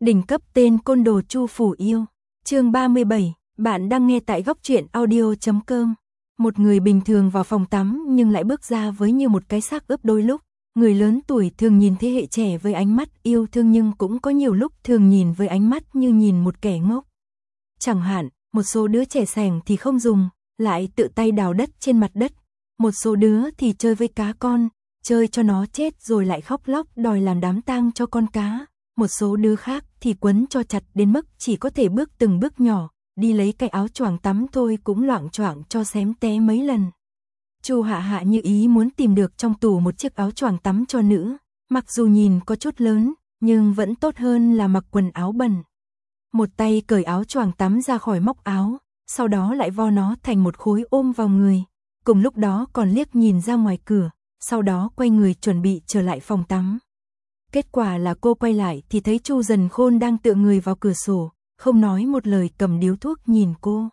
Đỉnh cấp tên côn đồ Chu Phủ Yêu. Chương 37, bạn đang nghe tại góc truyện audio.com. Một người bình thường vào phòng tắm nhưng lại bước ra với như một cái xác ướp đôi lúc. Người lớn tuổi thường nhìn thế hệ trẻ với ánh mắt yêu thương nhưng cũng có nhiều lúc thường nhìn với ánh mắt như nhìn một kẻ ngốc. Chẳng hạn, một số đứa trẻ sẻng thì không dùng, lại tự tay đào đất trên mặt đất. Một số đứa thì chơi với cá con, chơi cho nó chết rồi lại khóc lóc đòi làm đám tang cho con cá. Một số đứa khác thì quấn cho chặt đến mức chỉ có thể bước từng bước nhỏ, đi lấy cái áo choàng tắm thôi cũng loạng choạng cho xém té mấy lần. Chu Hạ Hạ như ý muốn tìm được trong tủ một chiếc áo choàng tắm cho nữ, mặc dù nhìn có chút lớn, nhưng vẫn tốt hơn là mặc quần áo bẩn. Một tay cởi áo choàng tắm ra khỏi móc áo, sau đó lại vo nó thành một khối ôm vào người, cùng lúc đó còn liếc nhìn ra ngoài cửa, sau đó quay người chuẩn bị trở lại phòng tắm. Kết quả là cô quay lại thì thấy Chu Dần Khôn đang tựa người vào cửa sổ, không nói một lời cầm điếu thuốc nhìn cô.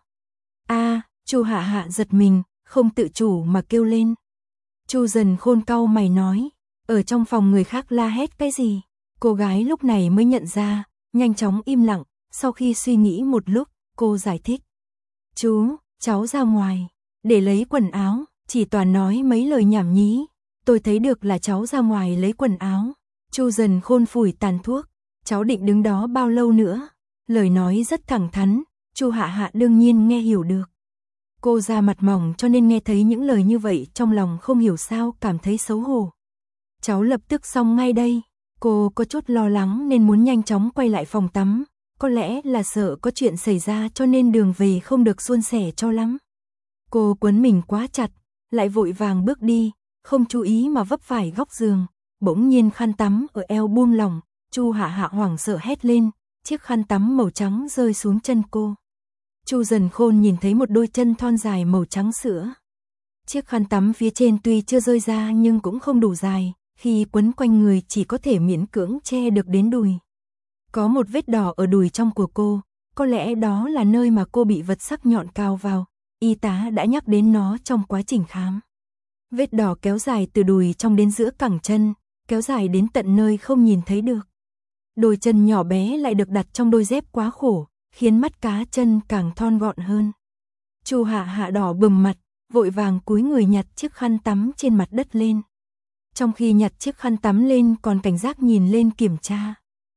Chu Hạ Hạ giật mình, không tự chủ mà kêu lên. Chu Dần Khôn cau mày nói, ở trong phòng người khác la hét cái gì? Cô gái lúc này mới nhận ra, nhanh chóng im lặng, sau khi suy nghĩ một lúc, cô giải thích. Chú, cháu ra ngoài, để lấy quần áo, chỉ toàn nói mấy lời nhảm nhí. Tôi thấy được là cháu ra ngoài lấy quần áo. Chu Dần Khôn phủi tàn thuốc, cháu định đứng đó bao lâu nữa? Lời nói rất thẳng thắn, Chu Hạ Hạ đương nhiên nghe hiểu được. Cô da mặt mỏng cho nên nghe thấy những lời như vậy trong lòng không hiểu sao cảm thấy xấu hổ. Cháu lập tức xong ngay đây. Cô có chút lo lắng nên muốn nhanh chóng quay lại phòng tắm, có lẽ là sợ có chuyện xảy ra cho nên đường về không được suôn sẻ cho lắm. Cô quấn mình quá chặt, lại vội vàng bước đi, không chú ý mà vấp phải góc giường. Bỗng nhiên khăn tắm ở eo buông lỏng, Chu Hạ Hạ hoảng sợ hét lên, chiếc khăn tắm màu trắng rơi xuống chân cô. Chu Dần Khôn nhìn thấy một đôi chân thon dài màu trắng sữa. Chiếc khăn tắm phía trên tuy chưa rơi ra nhưng cũng không đủ dài, khi quấn quanh người chỉ có thể miễn cưỡng che được đến đùi. Có một vết đỏ ở đùi trong của cô, có lẽ đó là nơi mà cô bị vật sắc nhọn cào vào, y tá đã nhắc đến nó trong quá trình khám. Vết đỏ kéo dài từ đùi trong đến giữa cẳng chân, kéo dài đến tận nơi không nhìn thấy được. Đôi chân nhỏ bé lại được đặt trong đôi dép quá khổ, khiến mắt cá chân càng thon gọn hơn. Chu Hạ Hạ đỏ bừng mặt, vội vàng cúi người nhặt chiếc khăn tắm trên mặt đất lên. Trong khi nhặt chiếc khăn tắm lên còn cảnh giác nhìn lên kiểm tra.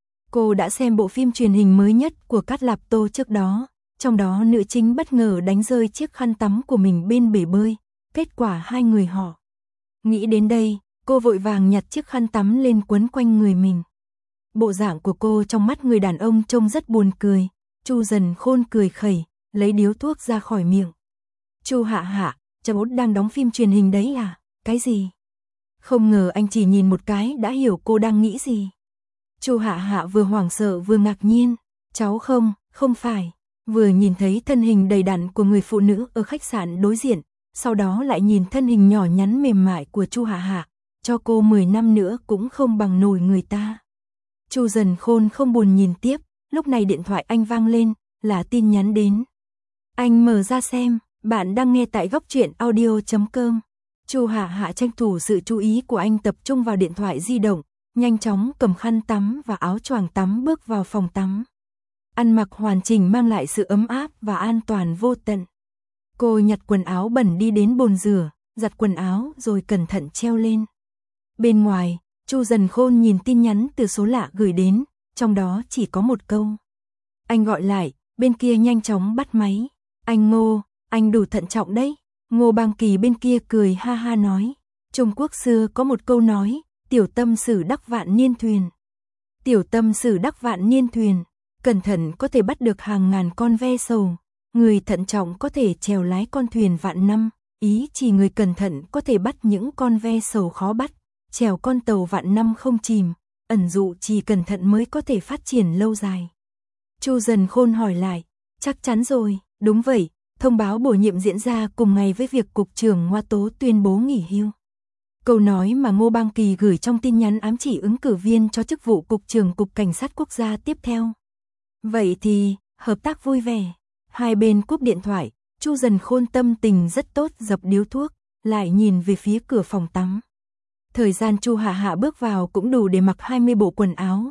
Cô đã xem bộ phim truyền hình mới nhất của Cát Lạp Tô trước đó, trong đó nữ chính bất ngờ đánh rơi chiếc khăn tắm của mình bên bể bơi, kết quả hai người họ. Nghĩ đến đây, cô vội vàng nhặt chiếc khăn tắm lên quấn quanh người mình. Bộ dạng của cô trong mắt người đàn ông trông rất buồn cười. Chu Dần Khôn cười khẩy, lấy điếu thuốc ra khỏi miệng. Chu Hạ Hạ, cháu đang đóng phim truyền hình đấy à? Cái gì? Không ngờ anh chỉ nhìn một cái đã hiểu cô đang nghĩ gì. Chu Hạ Hạ vừa hoảng sợ vừa ngạc nhiên. Cháu không phải. Vừa nhìn thấy thân hình đầy đặn của người phụ nữ ở khách sạn đối diện, sau đó lại nhìn thân hình nhỏ nhắn mềm mại của Chu Hạ Hạ, cho cô 10 năm nữa cũng không bằng nổi người ta. Chu Dần Khôn không buồn nhìn tiếp, lúc này điện thoại anh vang lên, là tin nhắn đến. Anh mở ra xem, bạn đang nghe tại góc truyện audio.com. Chu Hạ Hạ tranh thủ sự chú ý của anh tập trung vào điện thoại di động, nhanh chóng cầm khăn tắm và áo choàng tắm bước vào phòng tắm. Ăn mặc hoàn chỉnh mang lại sự ấm áp và an toàn vô tận. Cô nhặt quần áo bẩn đi đến bồn rửa, giặt quần áo rồi cẩn thận treo lên. Bên ngoài, Chu Dần Khôn nhìn tin nhắn từ số lạ gửi đến, trong đó chỉ có một câu. Anh gọi lại, bên kia nhanh chóng bắt máy. Anh Ngô, anh đủ thận trọng đấy. Ngô Bang Kỳ bên kia cười ha ha nói. Trung Quốc xưa có một câu nói, tiểu tâm sử đắc vạn niên thuyền. Tiểu tâm sử đắc vạn niên thuyền, cẩn thận có thể bắt được hàng ngàn con ve sầu. Người thận trọng có thể chèo lái con thuyền vạn năm, ý chỉ người cẩn thận có thể bắt những con ve sầu khó bắt, chèo con tàu vạn năm không chìm, ẩn dụ chỉ cẩn thận mới có thể phát triển lâu dài. Chu Dần Khôn hỏi lại, chắc chắn rồi, đúng vậy, thông báo bổ nhiệm diễn ra cùng ngày với việc Cục trưởng Ngoa Tố tuyên bố nghỉ hưu. Câu nói mà Ngô Bang Kỳ gửi trong tin nhắn ám chỉ ứng cử viên cho chức vụ Cục trưởng Cục Cảnh sát Quốc gia tiếp theo. Vậy thì, hợp tác vui vẻ. Hai bên cúp điện thoại, Chu Dần Khôn tâm tình rất tốt dập điếu thuốc, lại nhìn về phía cửa phòng tắm. Thời gian Chu Hạ Hạ bước vào cũng đủ để mặc 20 bộ quần áo.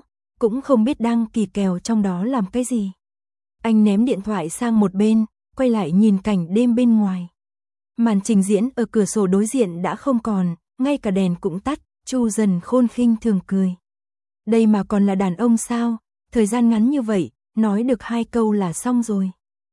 cũng không biết đang kỳ kèo trong đó làm cái gì. Anh ném điện thoại sang một bên, quay lại nhìn cảnh đêm bên ngoài. Màn trình diễn ở cửa sổ đối diện đã không còn, ngay cả đèn cũng tắt. Chu Dần Khôn khinh thường cười. Đây mà còn là đàn ông sao, thời gian ngắn như vậy, nói được 2 câu là xong rồi.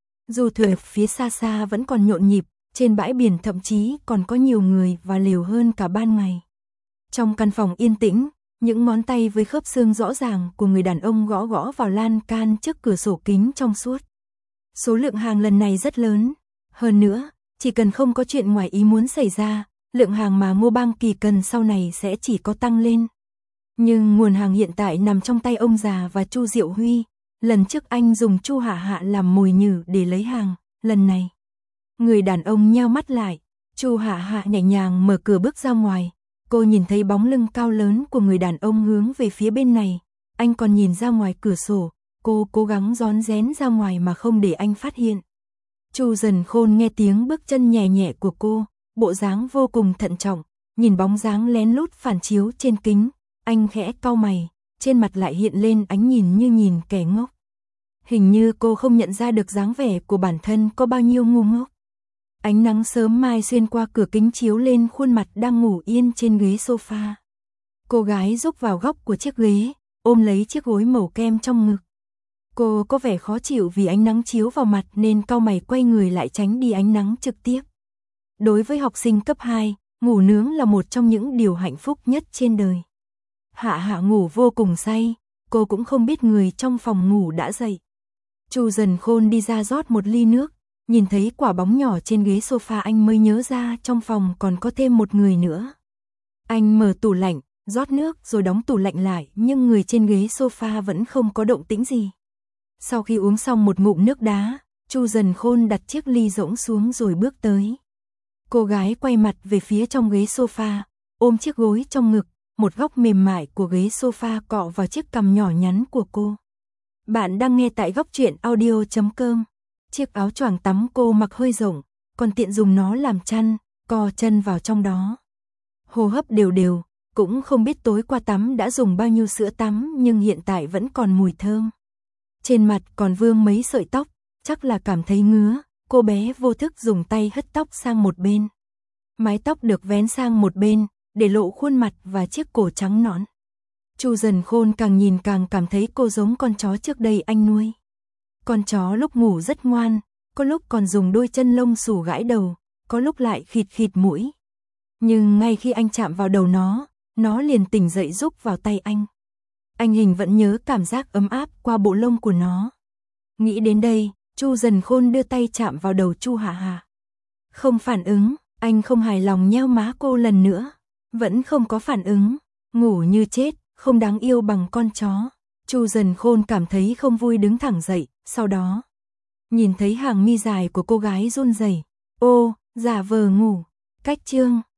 Dù thuyền phía xa xa vẫn còn nhộn nhịp, trên bãi biển thậm chí còn có nhiều người và lều hơn cả ban ngày. Trong căn phòng yên tĩnh, những ngón tay với khớp xương rõ ràng của người đàn ông gõ gõ vào lan can trước cửa sổ kính trong suốt. Số lượng hàng lần này rất lớn. Hơn nữa, chỉ cần không có chuyện ngoài ý muốn xảy ra, lượng hàng mà Ngô Bang Kỳ cần sau này sẽ chỉ có tăng lên. Nhưng nguồn hàng hiện tại nằm trong tay ông già và Chu Diệu Huy. Lần trước anh dùng Chu Hạ Hạ làm mồi nhử để lấy hàng, lần này. Người đàn ông nheo mắt lại, Chu Hạ Hạ nhẹ nhàng mở cửa bước ra ngoài. Cô nhìn thấy bóng lưng cao lớn của người đàn ông hướng về phía bên này. Anh còn nhìn ra ngoài cửa sổ, cô cố gắng rón rén ra ngoài mà không để anh phát hiện. Chu Dần Khôn nghe tiếng bước chân nhẹ nhẹ của cô, bộ dáng vô cùng thận trọng, nhìn bóng dáng lén lút phản chiếu trên kính, anh khẽ cau mày, trên mặt lại hiện lên ánh nhìn như nhìn kẻ ngốc. Hình như cô không nhận ra được dáng vẻ của bản thân có bao nhiêu ngu ngốc. Ánh nắng sớm mai xuyên qua cửa kính chiếu lên khuôn mặt đang ngủ yên trên ghế sofa. Cô gái rúc vào góc của chiếc ghế, ôm lấy chiếc gối màu kem trong ngực. Cô có vẻ khó chịu vì ánh nắng chiếu vào mặt nên cau mày quay người lại tránh đi ánh nắng trực tiếp. Đối với học sinh cấp 2, ngủ nướng là một trong những điều hạnh phúc nhất trên đời. Hạ Hạ ngủ vô cùng say, cô cũng không biết người trong phòng ngủ đã dậy. Chu Dần Khôn đi ra rót một ly nước, nhìn thấy quả bóng nhỏ trên ghế sofa anh mới nhớ ra trong phòng còn có thêm một người nữa. Anh mở tủ lạnh, rót nước rồi đóng tủ lạnh lại nhưng người trên ghế sofa vẫn không có động tĩnh gì. Sau khi uống xong một ngụm nước đá, Chu Dần Khôn đặt chiếc ly rỗng xuống rồi bước tới. Cô gái quay mặt về phía trong ghế sofa, ôm chiếc gối trong ngực, một góc mềm mại của ghế sofa cọ vào chiếc cằm nhỏ nhắn của cô. Bạn đang nghe tại goctruyện.audio.com. Chiếc áo choàng tắm cô mặc hơi rộng, còn tiện dùng nó làm chăn, co chân vào trong đó. Hô hấp đều đều, cũng không biết tối qua tắm đã dùng bao nhiêu sữa tắm nhưng hiện tại vẫn còn mùi thơm. Trên mặt còn vương mấy sợi tóc, chắc là cảm thấy ngứa, cô bé vô thức dùng tay hất tóc sang một bên. Mái tóc được vén sang một bên, để lộ khuôn mặt và chiếc cổ trắng nõn. Chu Dần Khôn càng nhìn càng cảm thấy cô giống con chó trước đây anh nuôi. Con chó lúc ngủ rất ngoan, có lúc còn dùng đôi chân lông xù gãi đầu, có lúc lại khịt khịt mũi. Nhưng ngay khi anh chạm vào đầu nó liền tỉnh dậy rúc vào tay anh. Anh hình vẫn nhớ cảm giác ấm áp qua bộ lông của nó. Nghĩ đến đây, Chu Dần Khôn đưa tay chạm vào đầu Chu Hạ Hạ. Không phản ứng, anh không hài lòng nheo má cô lần nữa. Vẫn không có phản ứng, ngủ như chết, không đáng yêu bằng con chó. Chu Dần Khôn cảm thấy không vui đứng thẳng dậy, sau đó nhìn thấy hàng mi dài của cô gái run rẩy. Ô, giả vờ ngủ. Cách chương